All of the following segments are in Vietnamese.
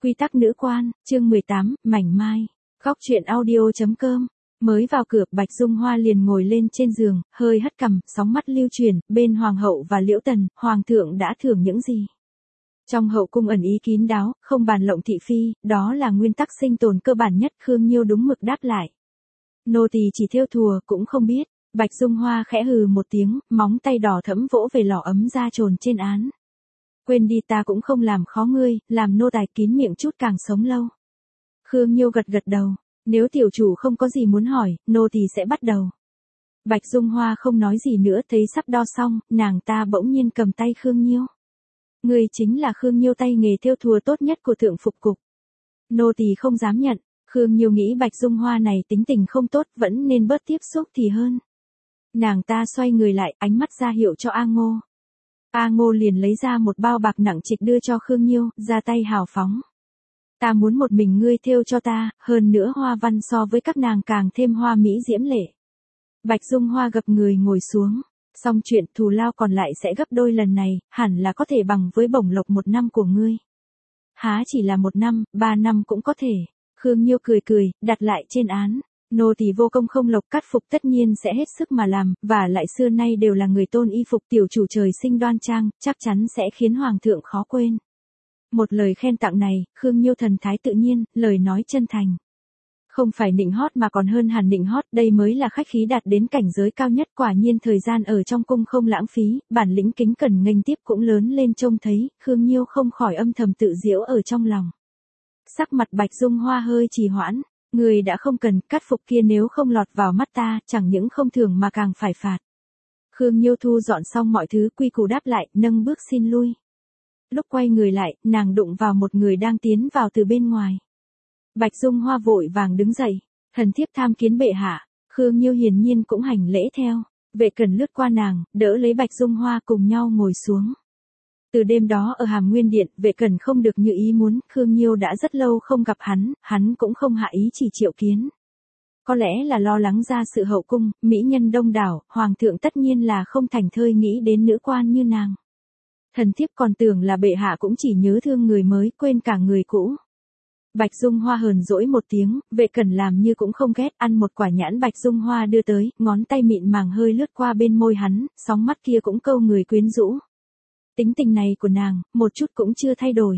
Quy tắc nữ quan, chương 18, mảnh mai. Góc truyện audio.com. Mới vào cửa, Bạch Dung Hoa liền ngồi lên trên giường, hơi hất cằm, sóng mắt lưu truyền, bên hoàng hậu và Liễu Tần, hoàng thượng đã thưởng những gì? Trong hậu cung ẩn ý kín đáo, không bàn lộng thị phi, đó là nguyên tắc sinh tồn cơ bản nhất. Khương Nhiêu đúng mực đáp lại. Nô tỳ chỉ thêu thùa, cũng không biết. Bạch Dung Hoa khẽ hừ một tiếng, móng tay đỏ thẫm vỗ về lò ấm da trồn trên án. Quên đi, ta cũng không làm khó ngươi, làm nô tài kín miệng chút càng sống lâu. Khương Nhiêu gật gật đầu, nếu tiểu chủ không có gì muốn hỏi, nô tỳ sẽ bắt đầu. Bạch Dung Hoa không nói gì nữa, thấy sắp đo xong, nàng ta bỗng nhiên cầm tay Khương Nhiêu. Ngươi chính là Khương Nhiêu, tay nghề thêu thùa tốt nhất của thượng phục cục. Nô tỳ không dám nhận. Khương Nhiêu nghĩ Bạch Dung Hoa này tính tình không tốt, vẫn nên bớt tiếp xúc thì hơn. Nàng ta xoay người lại, ánh mắt ra hiệu cho A Ngô. A Ngô liền lấy ra một bao bạc nặng trịch đưa cho Khương Nhiêu, ra tay hào phóng. Ta muốn một mình ngươi thêu cho ta, hơn nữa hoa văn so với các nàng càng thêm hoa mỹ diễm lệ. Bạch Dung Hoa gập người ngồi xuống, xong chuyện thù lao còn lại sẽ gấp đôi lần này, hẳn là có thể bằng với bổng lộc 1 năm của ngươi. Há chỉ là 1 năm, 3 năm cũng có thể. Khương Nhiêu cười cười, đặt lại trên án. Nô tỳ vô công không lộc, cắt phục tất nhiên sẽ hết sức mà làm, và lại xưa nay đều là người tôn y phục, tiểu chủ trời sinh đoan trang, chắc chắn sẽ khiến hoàng thượng khó quên. Một lời khen tặng này, Khương Nhiêu thần thái tự nhiên, lời nói chân thành. Không phải nịnh hót mà còn hơn hẳn nịnh hót, đây mới là khách khí đạt đến cảnh giới cao nhất. Quả nhiên thời gian ở trong cung không lãng phí, bản lĩnh kính cẩn nghênh tiếp cũng lớn lên trông thấy, Khương Nhiêu không khỏi âm thầm tự giễu ở trong lòng. Sắc mặt Bạch Dung Hoa hơi trì hoãn. Người đã không cần, cắt phục kia nếu không lọt vào mắt ta, chẳng những không thưởng mà càng phải phạt. Khương Nhiêu thu dọn xong mọi thứ, quy củ đáp lại, nâng bước xin lui. Lúc quay người lại, nàng đụng vào một người đang tiến vào từ bên ngoài. Bạch Dung Hoa vội vàng đứng dậy, thần thiếp tham kiến bệ hạ. Khương Nhiêu hiển nhiên cũng hành lễ theo. Vệ Cẩn lướt qua nàng, đỡ lấy Bạch Dung Hoa cùng nhau ngồi xuống. Từ đêm đó ở Hàm Nguyên Điện, Vệ Cẩn không được như ý muốn, Khương Nhiêu đã rất lâu không gặp hắn cũng không hạ ý chỉ triệu kiến. Có lẽ là lo lắng ra sự hậu cung, mỹ nhân đông đảo, hoàng thượng tất nhiên là không thành thơi nghĩ đến nữ quan như nàng. Thần thiếp còn tưởng là bệ hạ cũng chỉ nhớ thương người mới, quên cả người cũ. Bạch Dung Hoa hờn dỗi một tiếng, Vệ Cẩn làm như cũng không ghét, ăn một quả nhãn Bạch Dung Hoa đưa tới, ngón tay mịn màng hơi lướt qua bên môi hắn, sóng mắt kia cũng câu người quyến rũ. Tính tình này của nàng, một chút cũng chưa thay đổi.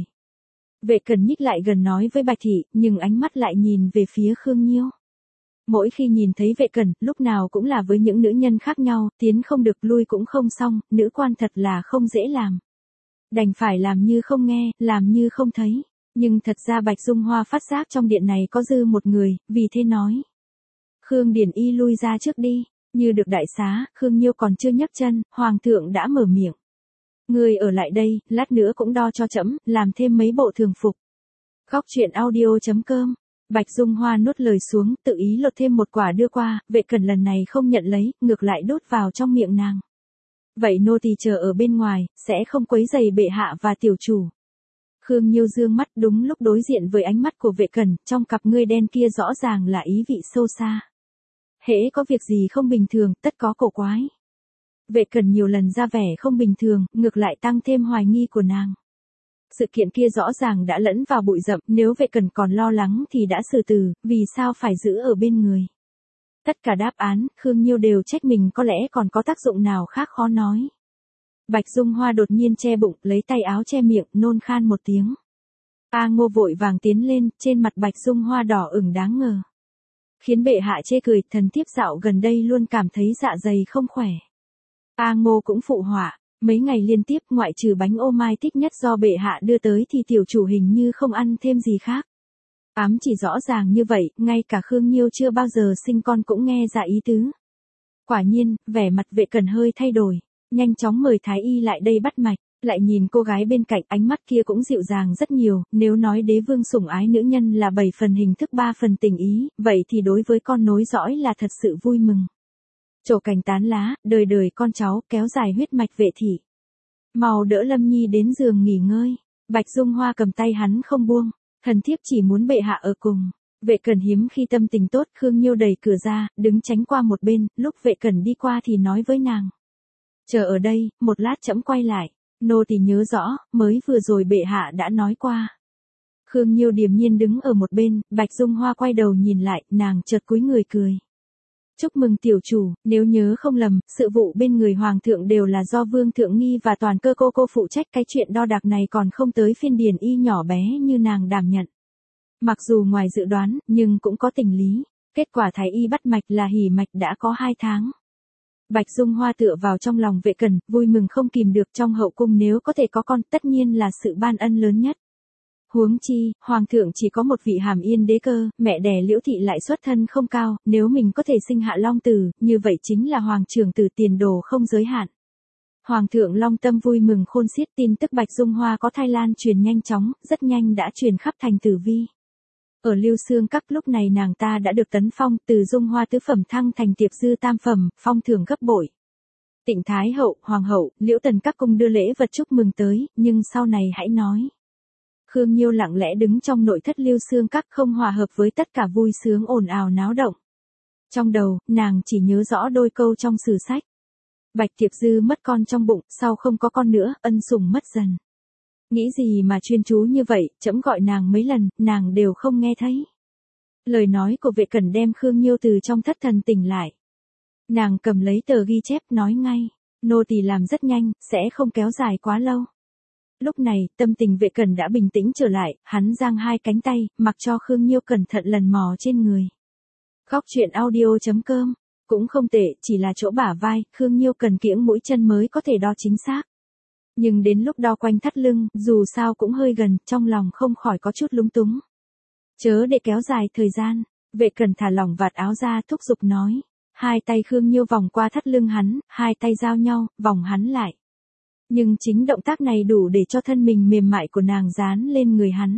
Vệ Cẩn nhích lại gần nói với Bạch Thị, nhưng ánh mắt lại nhìn về phía Khương Nhiêu. Mỗi khi nhìn thấy Vệ Cẩn, lúc nào cũng là với những nữ nhân khác nhau, tiến không được lui cũng không xong, nữ quan thật là không dễ làm. Đành phải làm như không nghe, làm như không thấy. Nhưng thật ra Bạch Dung Hoa phát giác trong điện này có dư một người, vì thế nói. Khương Điển Y lui ra trước đi, như được đại xá, Khương Nhiêu còn chưa nhấc chân, hoàng thượng đã mở miệng. Ngươi ở lại đây, lát nữa cũng đo cho trẫm, làm thêm mấy bộ thường phục. Góc truyện audio.com. Bạch Dung Hoa nuốt lời xuống, tự ý lột thêm một quả đưa qua, Vệ Cẩn lần này không nhận lấy, ngược lại đút vào trong miệng nàng. Vậy nô tỳ chờ ở bên ngoài, sẽ không quấy rầy bệ hạ và tiểu chủ. Khương Nhiêu dương mắt, đúng lúc đối diện với ánh mắt của Vệ Cẩn, trong cặp ngươi đen kia rõ ràng là ý vị sâu xa. Hễ có việc gì không bình thường, tất có cổ quái. Vệ Cẩn nhiều lần ra vẻ không bình thường, ngược lại tăng thêm hoài nghi của nàng. Sự kiện kia rõ ràng đã lẫn vào bụi rậm, nếu Vệ Cẩn còn lo lắng thì đã xử tử, vì sao phải giữ ở bên người. Tất cả đáp án, Khương Nhiêu đều trách mình, có lẽ còn có tác dụng nào khác khó nói. Bạch Dung Hoa đột nhiên che bụng, lấy tay áo che miệng, nôn khan một tiếng. A Ngô vội vàng tiến lên, trên mặt Bạch Dung Hoa đỏ ửng đáng ngờ. Khiến bệ hạ chê cười, thần thiếp dạo gần đây luôn cảm thấy dạ dày không khỏe. A Ngô cũng phụ họa, mấy ngày liên tiếp ngoại trừ bánh ô mai thích nhất do bệ hạ đưa tới thì tiểu chủ hình như không ăn thêm gì khác. Ám chỉ rõ ràng như vậy, ngay cả Khương Nhiêu chưa bao giờ sinh con cũng nghe ra ý tứ. Quả nhiên, vẻ mặt Vệ Cẩn hơi thay đổi, nhanh chóng mời thái y lại đây bắt mạch, lại nhìn cô gái bên cạnh, ánh mắt kia cũng dịu dàng rất nhiều, nếu nói đế vương sủng ái nữ nhân là 7 phần hình thức 3 phần tình ý, vậy thì đối với con nối dõi là thật sự vui mừng. Trổ cành tán lá, đời đời con cháu, kéo dài huyết mạch Vệ thị. Mau đỡ Lâm Nhi đến giường nghỉ ngơi. Bạch Dung Hoa cầm tay hắn không buông, thần thiếp chỉ muốn bệ hạ ở cùng. Vệ Cẩn hiếm khi tâm tình tốt, Khương Nhiêu đẩy cửa ra, đứng tránh qua một bên, lúc Vệ Cẩn đi qua thì nói với nàng. Chờ ở đây, một lát trẫm quay lại, nô tỳ nhớ rõ, mới vừa rồi bệ hạ đã nói qua. Khương Nhiêu điềm nhiên đứng ở một bên, Bạch Dung Hoa quay đầu nhìn lại, nàng chợt cúi người cười. Chúc mừng tiểu chủ, nếu nhớ không lầm, sự vụ bên người hoàng thượng đều là do Vương Thượng Nghi và toàn cơ cô phụ trách, cái chuyện đo đạc này còn không tới phiên Điền Y nhỏ bé như nàng đảm nhận. Mặc dù ngoài dự đoán, nhưng cũng có tình lý. Kết quả thái y bắt mạch là hỉ mạch đã có 2 tháng. Bạch Dung Hoa tựa vào trong lòng Vệ Cẩn, vui mừng không kìm được, trong hậu cung nếu có thể có con tất nhiên là sự ban ân lớn nhất. Huống chi, hoàng thượng chỉ có một vị Hàm Yên đế cơ, mẹ đẻ Liễu thị lại xuất thân không cao, nếu mình có thể sinh hạ long tử, như vậy chính là hoàng trưởng tử tiền đồ không giới hạn. Hoàng thượng long tâm vui mừng khôn xiết, tin tức Bạch Dung Hoa có thai lan truyền nhanh chóng, rất nhanh đã truyền khắp thành Tử Vi. Ở Lưu Xương Các lúc này nàng ta đã được tấn phong, từ Dung Hoa tứ phẩm thăng thành Tiệp Dư tam phẩm, phong thưởng gấp bội. Tịnh Thái hậu, hoàng hậu, Liễu Tần các cung đưa lễ vật chúc mừng tới, nhưng sau này hãy nói. Khương Nhiêu lặng lẽ đứng trong nội thất Lưu Xương Các, không hòa hợp với tất cả vui sướng ồn ào náo động. Trong đầu, nàng chỉ nhớ rõ đôi câu trong sử sách. Bạch Tiệp Dư mất con trong bụng, sau không có con nữa, ân sủng mất dần. Nghĩ gì mà chuyên chú như vậy, trẫm gọi nàng mấy lần, nàng đều không nghe thấy. Lời nói của Vệ Cẩn đem Khương Nhiêu từ trong thất thần tỉnh lại. Nàng cầm lấy tờ ghi chép nói ngay, nô tỳ làm rất nhanh, sẽ không kéo dài quá lâu. Lúc này, tâm tình Vệ Cẩn đã bình tĩnh trở lại, hắn giang hai cánh tay, mặc cho Khương Nhiêu cẩn thận lần mò trên người. Góc truyện audio.com, cũng không tệ, chỉ là chỗ bả vai, Khương Nhiêu cần kiễng mũi chân mới có thể đo chính xác. Nhưng đến lúc đo quanh thắt lưng, dù sao cũng hơi gần, trong lòng không khỏi có chút lúng túng. Chớ để kéo dài thời gian, Vệ Cẩn thả lỏng vạt áo ra, thúc giục nói. Hai tay Khương Nhiêu vòng qua thắt lưng hắn, hai tay giao nhau, vòng hắn lại. Nhưng chính động tác này đủ để cho thân mình mềm mại của nàng dán lên người hắn.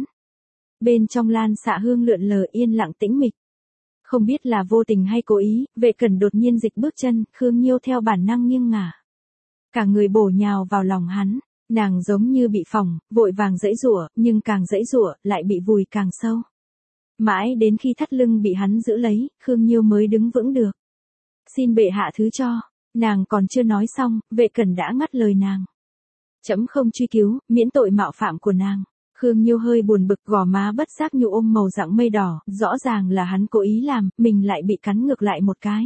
Bên trong lan xạ hương lượn lờ, yên lặng tĩnh mịch. Không biết là vô tình hay cố ý, Vệ Cẩn đột nhiên dịch bước chân, Khương Nhiêu theo bản năng nghiêng ngả. Cả người bổ nhào vào lòng hắn, nàng giống như bị phỏng, vội vàng giãy giụa, nhưng càng giãy giụa, lại bị vùi càng sâu. Mãi đến khi thắt lưng bị hắn giữ lấy, Khương Nhiêu mới đứng vững được. Xin bệ hạ thứ cho, nàng còn chưa nói xong, Vệ Cẩn đã ngắt lời nàng. Trẫm không truy cứu, miễn tội mạo phạm của nàng. Khương Nhiêu hơi buồn bực, gò má bất giác nhu ôm màu dạng mây đỏ, rõ ràng là hắn cố ý làm, mình lại bị cắn ngược lại một cái.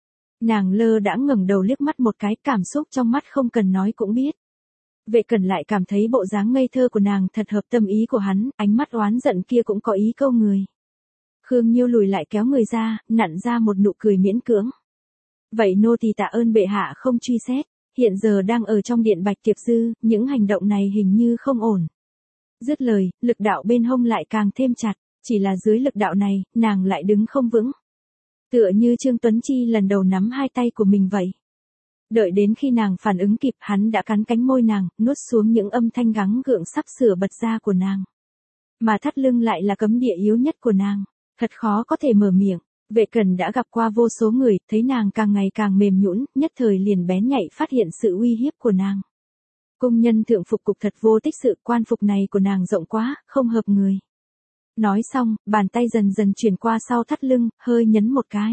Nàng lơ đãng ngẩng đầu liếc mắt một cái, cảm xúc trong mắt không cần nói cũng biết. Vệ Cẩn lại cảm thấy bộ dáng ngây thơ của nàng thật hợp tâm ý của hắn, ánh mắt oán giận kia cũng có ý câu người. Khương Nhiêu lùi lại kéo người ra, nặn ra một nụ cười miễn cưỡng. Vậy nô tỳ tạ ơn bệ hạ không truy xét, hiện giờ đang ở trong điện Bạch Tiệp Dư, những hành động này hình như không ổn. Dứt lời, lực đạo bên hông lại càng thêm chặt, chỉ là dưới lực đạo này, nàng lại đứng không vững. Tựa như Trương Tuấn Chi lần đầu nắm hai tay của mình vậy. Đợi đến khi nàng phản ứng kịp, hắn đã cắn cánh môi nàng, nuốt xuống những âm thanh gắng gượng sắp sửa bật ra của nàng. Mà thắt lưng lại là cấm địa yếu nhất của nàng, thật khó có thể mở miệng. Vệ Cẩn đã gặp qua vô số người, thấy nàng càng ngày càng mềm nhũn, nhất thời liền bén nhạy phát hiện sự uy hiếp của nàng. Cung nhân thượng phục cục thật vô tích sự, quan phục này của nàng rộng quá, không hợp người. Nói xong, bàn tay dần dần chuyển qua sau thắt lưng, hơi nhấn một cái.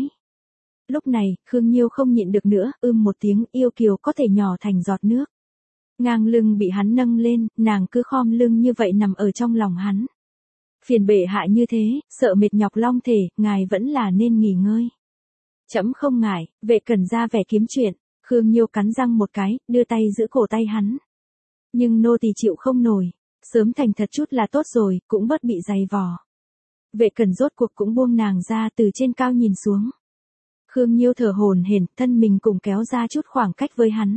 Lúc này, Khương Nhiêu không nhịn được nữa, một tiếng, yêu kiều có thể nhỏ thành giọt nước. Ngang lưng bị hắn nâng lên, nàng cứ khom lưng như vậy nằm ở trong lòng hắn. Phiền bệ hạ như thế, sợ mệt nhọc long thể, ngài vẫn là nên nghỉ ngơi. Trẫm không ngại, Vệ Cẩn ra vẻ kiếm chuyện, Khương Nhiêu cắn răng một cái, đưa tay giữ cổ tay hắn. Nhưng nô tỳ chịu không nổi, sớm thành thật chút là tốt rồi, cũng bớt bị dày vò. Vệ Cẩn rốt cuộc cũng buông nàng ra, từ trên cao nhìn xuống. Khương Nhiêu thở hổn hển, thân mình cùng kéo ra chút khoảng cách với hắn.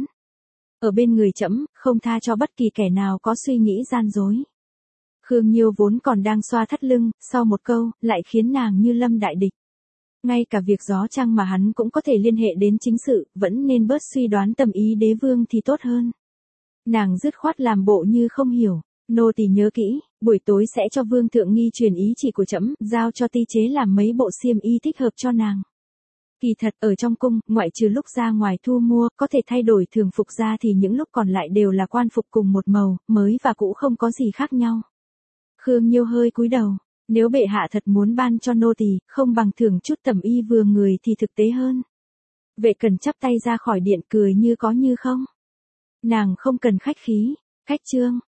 Ở bên người trẫm, không tha cho bất kỳ kẻ nào có suy nghĩ gian dối. Khương Nhiêu vốn còn đang xoa thắt lưng, sau một câu, lại khiến nàng như lâm đại địch. Ngay cả việc gió trăng mà hắn cũng có thể liên hệ đến chính sự, vẫn nên bớt suy đoán tâm ý đế vương thì tốt hơn. Nàng dứt khoát làm bộ như không hiểu, nô tỳ nhớ kỹ, buổi tối sẽ cho Vương Thượng Nghi truyền ý chỉ của trẫm, giao cho ti chế làm mấy bộ xiêm y thích hợp cho nàng. Kỳ thật, ở trong cung, ngoại trừ lúc ra ngoài thu mua, có thể thay đổi thường phục ra thì những lúc còn lại đều là quan phục cùng một màu, mới và cũ không có gì khác nhau. Khương Nhiêu hơi cúi đầu, nếu bệ hạ thật muốn ban cho nô tỳ, không bằng thưởng chút tẩm y vừa người thì thực tế hơn. Vệ Cẩn chắp tay ra khỏi điện, cười như có như không. Nàng không cần khách khí, khách trương,